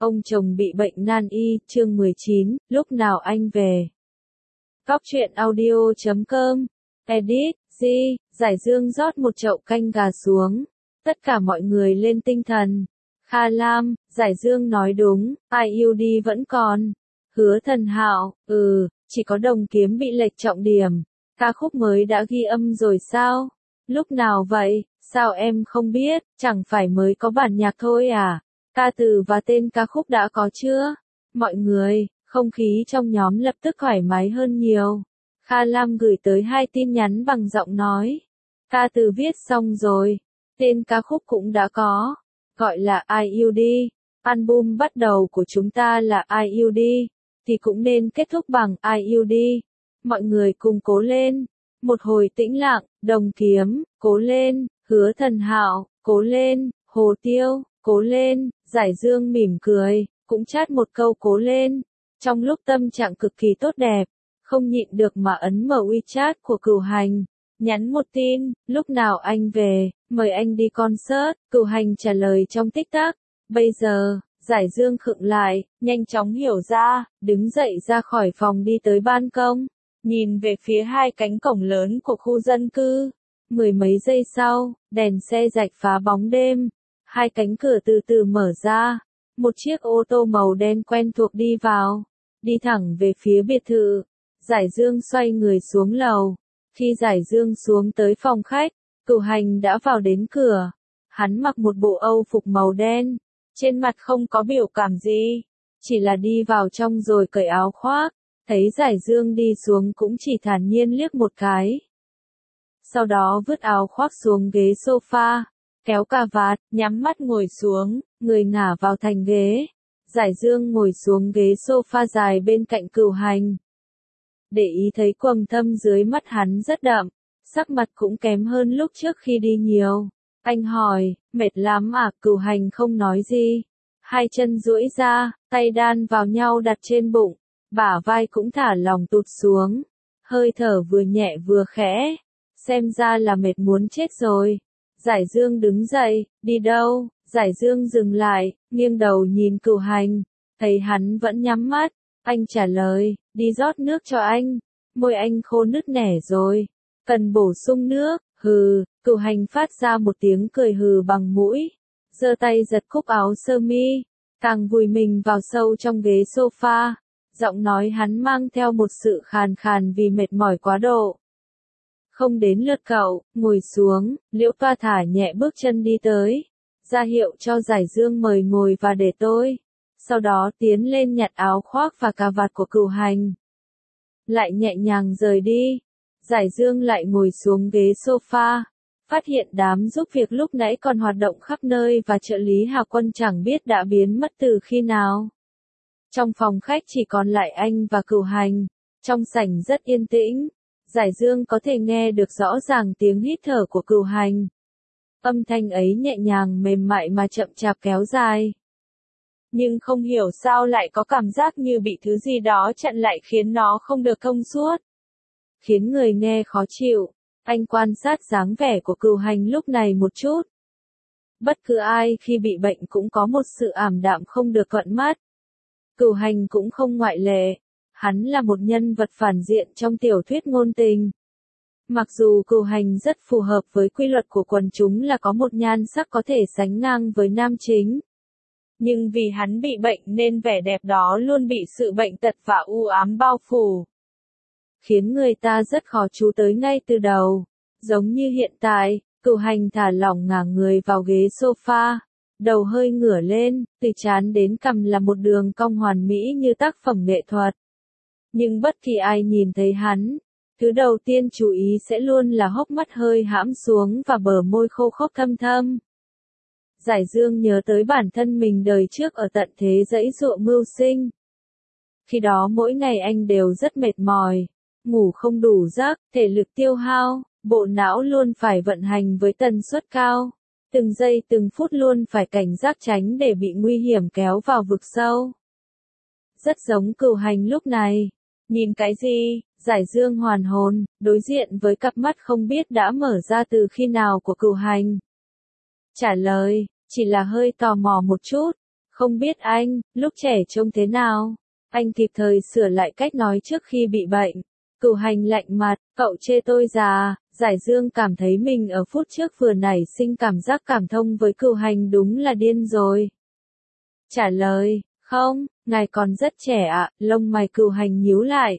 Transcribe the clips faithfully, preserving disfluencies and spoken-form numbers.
Ông chồng bị bệnh nan y, chương mười chín, lúc nào anh về. Góc truyện audio chấm com, edit, G, Giải Dương rót một chậu canh gà xuống. Tất cả mọi người lên tinh thần. Kha Lam, Giải Dương nói đúng, i u đê vẫn còn. Hứa Thần Hạo, ừ, chỉ có Đồng Kiếm bị lệch trọng điểm. Ca khúc mới đã ghi âm rồi sao? Lúc nào vậy? Sao em không biết, chẳng phải mới có bản nhạc thôi à? Ca từ và tên ca khúc đã có chưa? Mọi người, không khí trong nhóm lập tức thoải mái hơn nhiều. Kha Lam gửi tới hai tin nhắn bằng giọng nói. Ca từ viết xong rồi. Tên ca khúc cũng đã có. Gọi là i u đê. Album bắt đầu của chúng ta là i u đê. Thì cũng nên kết thúc bằng i u đê. Mọi người cùng cố lên. Một hồi tĩnh lặng, Đồng Kiếm, cố lên, Hứa Thần Hạo, cố lên, Hồ Tiêu, cố lên, Giải Dương mỉm cười, cũng chát một câu cố lên. Trong lúc tâm trạng cực kỳ tốt đẹp, không nhịn được mà ấn mở WeChat của Cửu Hành, nhắn một tin, lúc nào anh về, mời anh đi concert. Cửu Hành trả lời trong tích tắc, bây giờ. Giải Dương khựng lại, nhanh chóng hiểu ra, đứng dậy ra khỏi phòng đi tới ban công, nhìn về phía hai cánh cổng lớn của khu dân cư. Mười mấy giây sau, đèn xe rạch phá bóng đêm, hai cánh cửa từ từ mở ra, một chiếc ô tô màu đen quen thuộc đi vào, đi thẳng về phía biệt thự. Giải Dương xoay người xuống lầu. Khi Giải Dương xuống tới phòng khách, Cửu Hành đã vào đến cửa. Hắn mặc một bộ âu phục màu đen, trên mặt không có biểu cảm gì, chỉ là đi vào trong rồi cởi áo khoác. Thấy Giải Dương đi xuống cũng chỉ thản nhiên liếc một cái. Sau đó vứt áo khoác xuống ghế sofa, kéo cà vạt, nhắm mắt ngồi xuống, người ngả vào thành ghế. Giải Dương ngồi xuống ghế sofa dài bên cạnh Cửu Hành. Để ý thấy quầng thâm dưới mắt hắn rất đậm, sắc mặt cũng kém hơn lúc trước khi đi nhiều. Anh hỏi, mệt lắm à? Cửu Hành không nói gì. Hai chân duỗi ra, tay đan vào nhau đặt trên bụng, bả vai cũng thả lỏng tụt xuống. Hơi thở vừa nhẹ vừa khẽ. Xem ra là mệt muốn chết rồi. Giải Dương đứng dậy, đi đâu? Giải Dương dừng lại, nghiêng đầu nhìn Cửu Hành. Thấy hắn vẫn nhắm mắt. Anh trả lời, đi rót nước cho anh. Môi anh khô nứt nẻ rồi. Cần bổ sung nước. Hừ. Cửu Hành phát ra một tiếng cười hừ bằng mũi. Giơ tay giật cúc áo sơ mi. Càng vùi mình vào sâu trong ghế sofa. Giọng nói hắn mang theo một sự khàn khàn vì mệt mỏi quá độ. Không đến lượt cậu, ngồi xuống. Liễu Toa thả nhẹ bước chân đi tới, ra hiệu cho Giải Dương mời ngồi và để tôi. Sau đó tiến lên nhặt áo khoác và cà vạt của Cửu Hành. Lại nhẹ nhàng rời đi. Giải Dương lại ngồi xuống ghế sofa. Phát hiện đám giúp việc lúc nãy còn hoạt động khắp nơi và trợ lý Hà Quân chẳng biết đã biến mất từ khi nào. Trong phòng khách chỉ còn lại anh và Cửu Hành. Trong sảnh rất yên tĩnh. Giải Dương có thể nghe được rõ ràng tiếng hít thở của Cửu Hành. Âm thanh ấy nhẹ nhàng mềm mại mà chậm chạp kéo dài. Nhưng không hiểu sao lại có cảm giác như bị thứ gì đó chặn lại khiến nó không được thông suốt. Khiến người nghe khó chịu. Anh quan sát dáng vẻ của Cửu Hành lúc này một chút. Bất cứ ai khi bị bệnh cũng có một sự ảm đạm không được thuận mắt. Cửu Hành cũng không ngoại lệ. Hắn là một nhân vật phản diện trong tiểu thuyết ngôn tình. Mặc dù Cửu Hành rất phù hợp với quy luật của quần chúng là có một nhan sắc có thể sánh ngang với nam chính. Nhưng vì hắn bị bệnh nên vẻ đẹp đó luôn bị sự bệnh tật và u ám bao phủ. Khiến người ta rất khó chú tới ngay từ đầu. Giống như hiện tại, Cửu Hành thả lỏng ngả người vào ghế sofa. Đầu hơi ngửa lên, từ trán đến cằm là một đường cong hoàn mỹ như tác phẩm nghệ thuật. Nhưng bất kỳ ai nhìn thấy hắn, thứ đầu tiên chú ý sẽ luôn là hốc mắt hơi hãm xuống và bờ môi khô khốc thâm thâm. Giải Dương nhớ tới bản thân mình đời trước ở tận thế giãy giụa mưu sinh. Khi đó mỗi ngày anh đều rất mệt mỏi, ngủ không đủ giấc, thể lực tiêu hao, bộ não luôn phải vận hành với tần suất cao. Từng giây từng phút luôn phải cảnh giác tránh để bị nguy hiểm kéo vào vực sâu. Rất giống Cửu Hành lúc này. Nhìn cái gì? Giải Dương hoàn hồn, đối diện với cặp mắt không biết đã mở ra từ khi nào của Cửu Hành. Trả lời, chỉ là hơi tò mò một chút, Không biết anh, lúc trẻ trông thế nào? Anh kịp thời sửa lại cách nói trước khi bị bệnh. Cửu Hành lạnh mặt, cậu chê tôi già. Giải Dương cảm thấy mình ở phút trước vừa nảy sinh cảm giác cảm thông với Cửu Hành đúng là điên rồi. Trả lời, không, ngài còn rất trẻ ạ, lông mày Cửu Hành nhíu lại.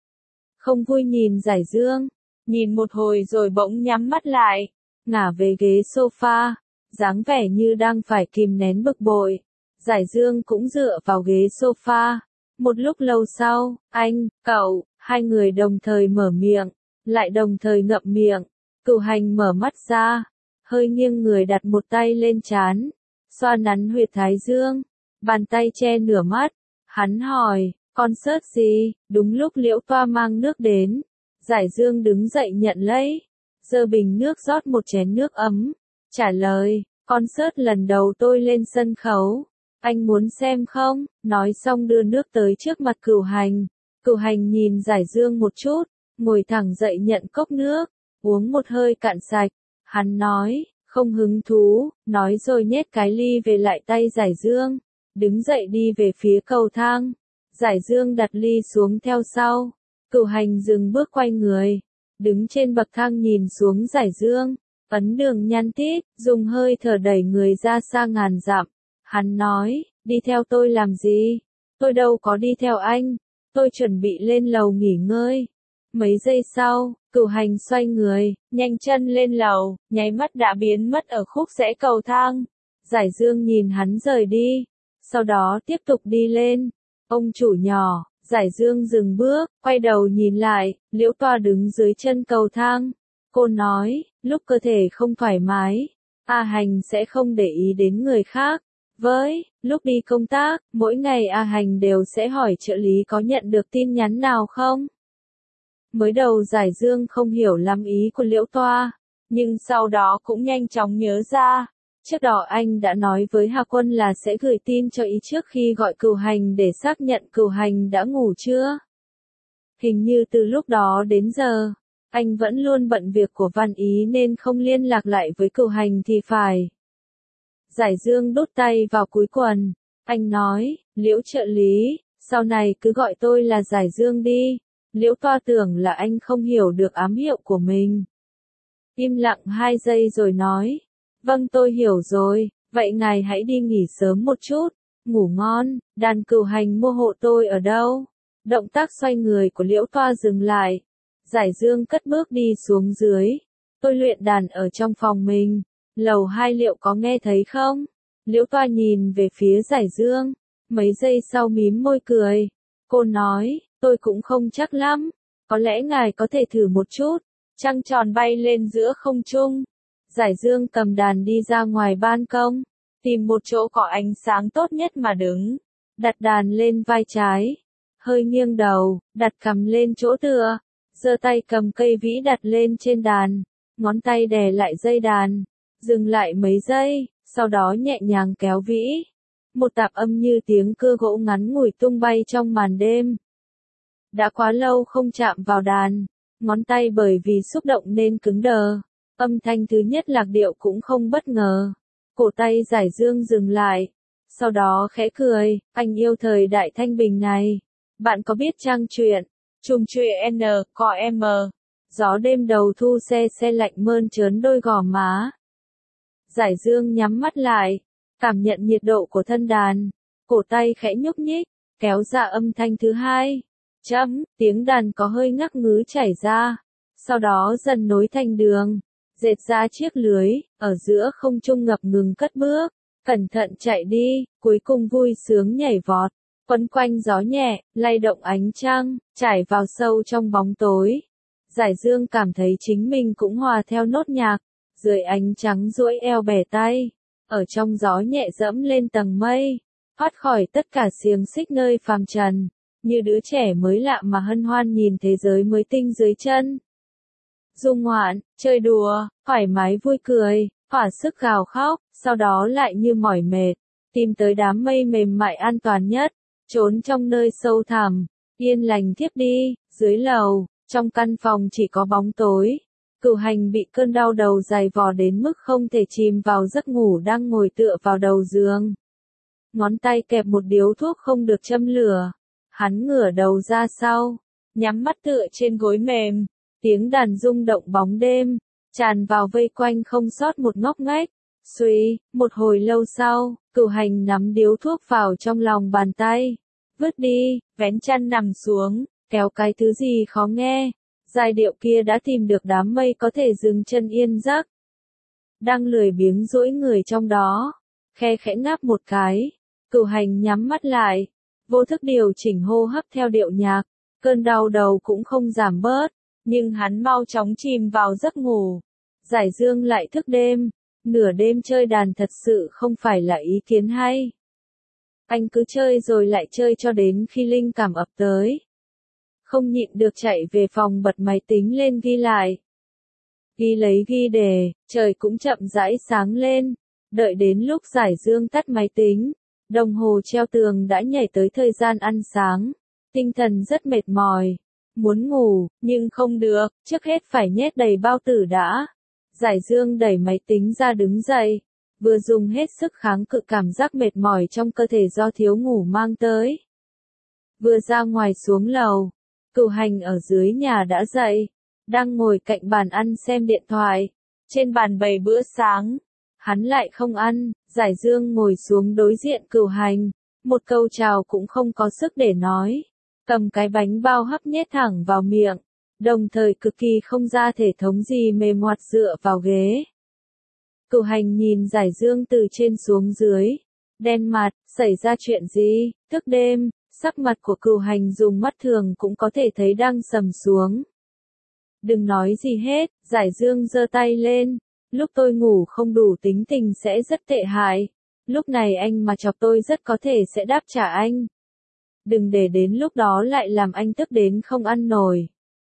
Không vui nhìn Giải Dương, nhìn một hồi rồi bỗng nhắm mắt lại, ngả về ghế sofa, dáng vẻ như đang phải kìm nén bực bội. Giải Dương cũng dựa vào ghế sofa. Một lúc lâu sau, anh, cậu, hai người đồng thời mở miệng, lại đồng thời ngậm miệng. Cửu Hành mở mắt ra, hơi nghiêng người đặt một tay lên trán, xoa nắn huyệt thái dương, bàn tay che nửa mắt. Hắn hỏi, concert gì? Đúng lúc Liễu Toa mang nước đến, Giải Dương đứng dậy nhận lấy, giơ bình nước rót một chén nước ấm, trả lời, concert lần đầu tôi lên sân khấu. Anh muốn xem không? Nói xong đưa nước tới trước mặt Cửu Hành. Cửu Hành nhìn Giải Dương một chút, ngồi thẳng dậy nhận cốc nước, uống một hơi cạn sạch. Hắn nói, không hứng thú, nói rồi nhét cái ly về lại tay Giải Dương, đứng dậy đi về phía cầu thang. Giải Dương đặt ly xuống theo sau. Cửu Hành dừng bước quay người, đứng trên bậc thang nhìn xuống Giải Dương, ấn đường nhăn tít, dùng hơi thở đẩy người ra xa ngàn dặm. Hắn nói, đi theo tôi làm gì? Tôi đâu có đi theo anh, tôi chuẩn bị lên lầu nghỉ ngơi. Mấy giây sau, Cửu Hành xoay người, nhanh chân lên lầu, nháy mắt đã biến mất ở khúc rẽ cầu thang. Giải Dương nhìn hắn rời đi, sau đó tiếp tục đi lên. Ông chủ nhỏ, Giải Dương dừng bước, quay đầu nhìn lại, Liễu Toa đứng dưới chân cầu thang. Cô nói, lúc cơ thể không thoải mái, A Hành sẽ không để ý đến người khác. Với, lúc đi công tác, mỗi ngày A Hành đều sẽ hỏi trợ lý có nhận được tin nhắn nào không. Mới đầu Giải Dương không hiểu lắm ý của Liễu Toa, nhưng sau đó cũng nhanh chóng nhớ ra. Trước đó anh đã nói với Hà Quân là sẽ gửi tin cho ý trước khi gọi Cửu Hành để xác nhận Cửu Hành đã ngủ chưa. Hình như từ lúc đó đến giờ, anh vẫn luôn bận việc của Văn Ý nên không liên lạc lại với Cửu Hành thì phải. Giải Dương đút tay vào túi quần, anh nói, Liễu trợ lý, sau này cứ gọi tôi là Giải Dương đi. Liễu Toa tưởng là anh không hiểu được ám hiệu của mình. Im lặng hai giây rồi nói, vâng tôi hiểu rồi, vậy ngài hãy đi nghỉ sớm một chút, ngủ ngon. Đàn Cửu Hành mua hộ tôi ở đâu? Động tác xoay người của Liễu Toa dừng lại. Giải Dương cất bước đi xuống dưới. Tôi luyện đàn ở trong phòng mình. Lầu hai liệu có nghe thấy không? Liễu Toa nhìn về phía Giải Dương. Mấy giây sau mím môi cười. Cô nói, tôi cũng không chắc lắm. Có lẽ ngài có thể thử một chút. Trăng tròn bay lên giữa không trung. Giải Dương cầm đàn đi ra ngoài ban công. Tìm một chỗ có ánh sáng tốt nhất mà đứng. Đặt đàn lên vai trái. Hơi nghiêng đầu, đặt cằm lên chỗ tựa. Giơ tay cầm cây vĩ đặt lên trên đàn. Ngón tay đè lại dây đàn. Dừng lại mấy giây, sau đó nhẹ nhàng kéo vĩ. Một tạp âm như tiếng cưa gỗ ngắn ngủi tung bay trong màn đêm. Đã quá lâu không chạm vào đàn, ngón tay bởi vì xúc động nên cứng đờ. Âm thanh thứ nhất lạc điệu cũng không bất ngờ. Cổ tay Giải Dương dừng lại. Sau đó khẽ cười, anh yêu thời đại thanh bình này. Bạn có biết trang truyện, trùng truyện N, có M. Gió đêm đầu thu se se lạnh mơn trớn đôi gò má. Giải Dương nhắm mắt lại, cảm nhận nhiệt độ của thân đàn. Cổ tay khẽ nhúc nhích, kéo ra âm thanh thứ hai. Chấm, tiếng đàn có hơi ngắc ngứ chảy ra. Sau đó dần nối thành đường. Dệt ra chiếc lưới, ở giữa không trung ngập ngừng cất bước. Cẩn thận chạy đi, cuối cùng vui sướng nhảy vọt. Quấn quanh gió nhẹ, lay động ánh trăng, trải vào sâu trong bóng tối. Giải Dương cảm thấy chính mình cũng hòa theo nốt nhạc. Dưới ánh trắng duỗi eo bẻ tay. Ở trong gió nhẹ dẫm lên tầng mây. Thoát khỏi tất cả xiềng xích nơi phàm trần. Như đứa trẻ mới lạ mà hân hoan nhìn thế giới mới tinh dưới chân. Dung ngoạn, chơi đùa, thoải mái vui cười, thỏa sức gào khóc, sau đó lại như mỏi mệt, tìm tới đám mây mềm mại an toàn nhất, trốn trong nơi sâu thẳm, yên lành thiếp đi. Dưới lầu, trong căn phòng chỉ có bóng tối. Cửu Hành bị cơn đau đầu dày vò đến mức không thể chìm vào giấc ngủ đang ngồi tựa vào đầu giường. ngón tay kẹp một điếu thuốc không được châm lửa. Hắn ngửa đầu ra sau, nhắm mắt tựa trên gối mềm, tiếng đàn rung động bóng đêm, tràn vào vây quanh không sót một ngóc ngách. Suy, một hồi lâu sau, Cửu Hành nắm điếu thuốc vào trong lòng bàn tay, vứt đi, vén chăn nằm xuống, kéo cái thứ gì khó nghe. Giai điệu kia đã tìm được đám mây có thể dừng chân yên giấc. Đang lười biếng duỗi người trong đó, khe khẽ ngáp một cái, Cửu Hành nhắm mắt lại, vô thức điều chỉnh hô hấp theo điệu nhạc, cơn đau đầu cũng không giảm bớt, nhưng hắn mau chóng chìm vào giấc ngủ. Giải Dương lại thức đêm, nửa đêm chơi đàn thật sự không phải là ý kiến hay. Anh cứ chơi rồi lại chơi cho đến khi linh cảm ập tới. Không nhịn được chạy về phòng bật máy tính lên ghi lại. Ghi lấy ghi đề, trời cũng chậm rãi sáng lên. Đợi đến lúc Giải Dương tắt máy tính, đồng hồ treo tường đã nhảy tới thời gian ăn sáng. Tinh thần rất mệt mỏi, muốn ngủ, nhưng không được, trước hết phải nhét đầy bao tử đã. Giải Dương đẩy máy tính ra đứng dậy, vừa dùng hết sức kháng cự cảm giác mệt mỏi trong cơ thể do thiếu ngủ mang tới. Vừa ra ngoài xuống lầu, Cửu Hành ở dưới nhà đã dậy, đang ngồi cạnh bàn ăn xem điện thoại. Trên bàn bày bữa sáng, hắn lại không ăn. Giải Dương ngồi xuống đối diện Cửu Hành, một câu chào cũng không có sức để nói, cầm cái bánh bao hấp nhét thẳng vào miệng, đồng thời cực kỳ không ra thể thống gì mềm ngoặt dựa vào ghế. Cửu Hành nhìn Giải Dương từ trên xuống dưới, đen mặt, xảy ra chuyện gì? Thức đêm, sắc mặt của Cửu Hành dùng mắt thường cũng có thể thấy đang sầm xuống. Đừng nói gì hết, Giải Dương giơ tay lên, lúc tôi ngủ không đủ tính tình sẽ rất tệ hại, lúc này anh mà chọc tôi rất có thể sẽ đáp trả anh. Đừng để đến lúc đó lại làm anh tức đến không ăn nổi.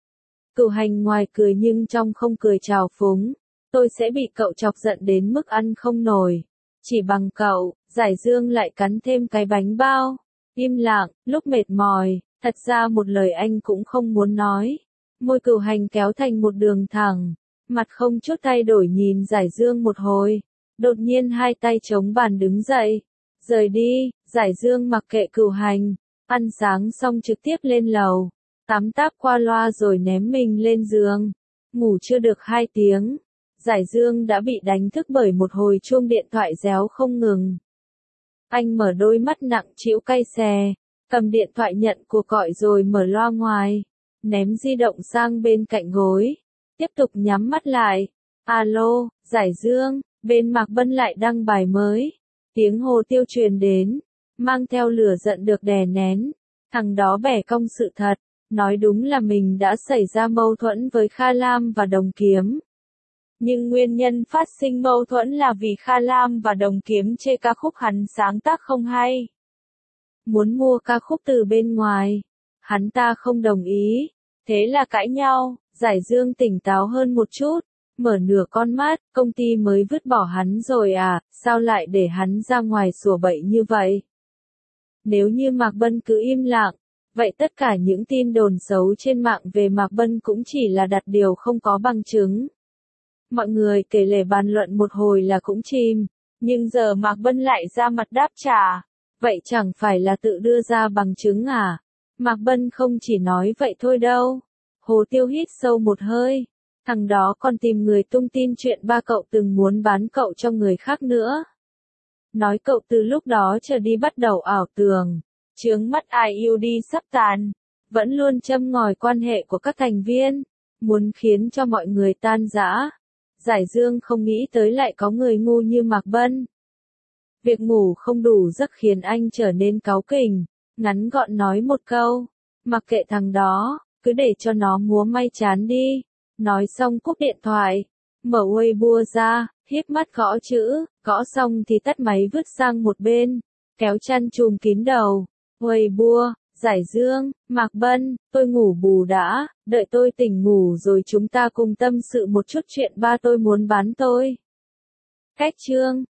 Cửu Hành ngoài cười nhưng trong không cười trào phúng, tôi sẽ bị cậu chọc giận đến mức ăn không nổi. Chỉ bằng cậu. Giải Dương lại cắn thêm cái bánh bao. Im lặng, lúc mệt mỏi, thật ra một lời anh cũng không muốn nói. Môi Cửu Hành kéo thành một đường thẳng, mặt không chút thay đổi nhìn Giải Dương một hồi, đột nhiên hai tay chống bàn đứng dậy, rời đi. Giải Dương mặc kệ Cửu Hành, ăn sáng xong trực tiếp lên lầu, tắm táp qua loa rồi ném mình lên giường. Ngủ chưa được hai tiếng, Giải Dương đã bị đánh thức bởi một hồi chuông điện thoại réo không ngừng. Anh mở đôi mắt nặng trĩu cay xè, cầm điện thoại nhận cuộc gọi rồi mở loa ngoài, ném di động sang bên cạnh gối, tiếp tục nhắm mắt lại. Alo, Giải Dương, bên Mạc Bân lại đăng bài mới. Tiếng hồ tiêu truyền đến, mang theo lửa giận được đè nén. Thằng đó bẻ cong sự thật, nói đúng là mình đã xảy ra mâu thuẫn với Kha Lam và Đồng Kiếm. Nhưng nguyên nhân phát sinh mâu thuẫn là vì Kha Lam và Đồng Kiếm chê ca khúc hắn sáng tác không hay. Muốn mua ca khúc từ bên ngoài, hắn ta không đồng ý, thế là cãi nhau. Giải Dương tỉnh táo hơn một chút, mở nửa con mắt, công ty mới vứt bỏ hắn rồi à, sao lại để hắn ra ngoài sủa bậy như vậy? Nếu như Mạc Bân cứ im lặng, vậy tất cả những tin đồn xấu trên mạng về Mạc Bân cũng chỉ là đặt điều không có bằng chứng. Mọi người kể lể bàn luận một hồi là cũng chìm, nhưng giờ Mạc Bân lại ra mặt đáp trả, vậy chẳng phải là tự đưa ra bằng chứng à? Mạc Bân không chỉ nói vậy thôi đâu. Hồ Tiêu hít sâu một hơi, thằng đó còn tìm người tung tin chuyện ba cậu từng muốn bán cậu cho người khác nữa. Nói cậu từ lúc đó trở đi bắt đầu ảo tưởng, chướng mắt ai yêu đi sắp tàn, vẫn luôn châm ngòi quan hệ của các thành viên, muốn khiến cho mọi người tan rã. Giải Dương không nghĩ tới lại có người ngu như Mạc Bân. Việc ngủ không đủ giấc khiến anh trở nên cáu kỉnh, ngắn gọn nói một câu, mặc kệ thằng đó, cứ để cho nó múa may chán đi. Nói xong cúp điện thoại, mở Weibo ra, híp mắt gõ chữ, gõ xong thì tắt máy vứt sang một bên, kéo chăn trùm kín đầu. Weibo, Giải Dương, Mạc Bân, tôi ngủ bù đã, đợi tôi tỉnh ngủ rồi chúng ta cùng tâm sự một chút chuyện ba tôi muốn bán tôi. Cách chương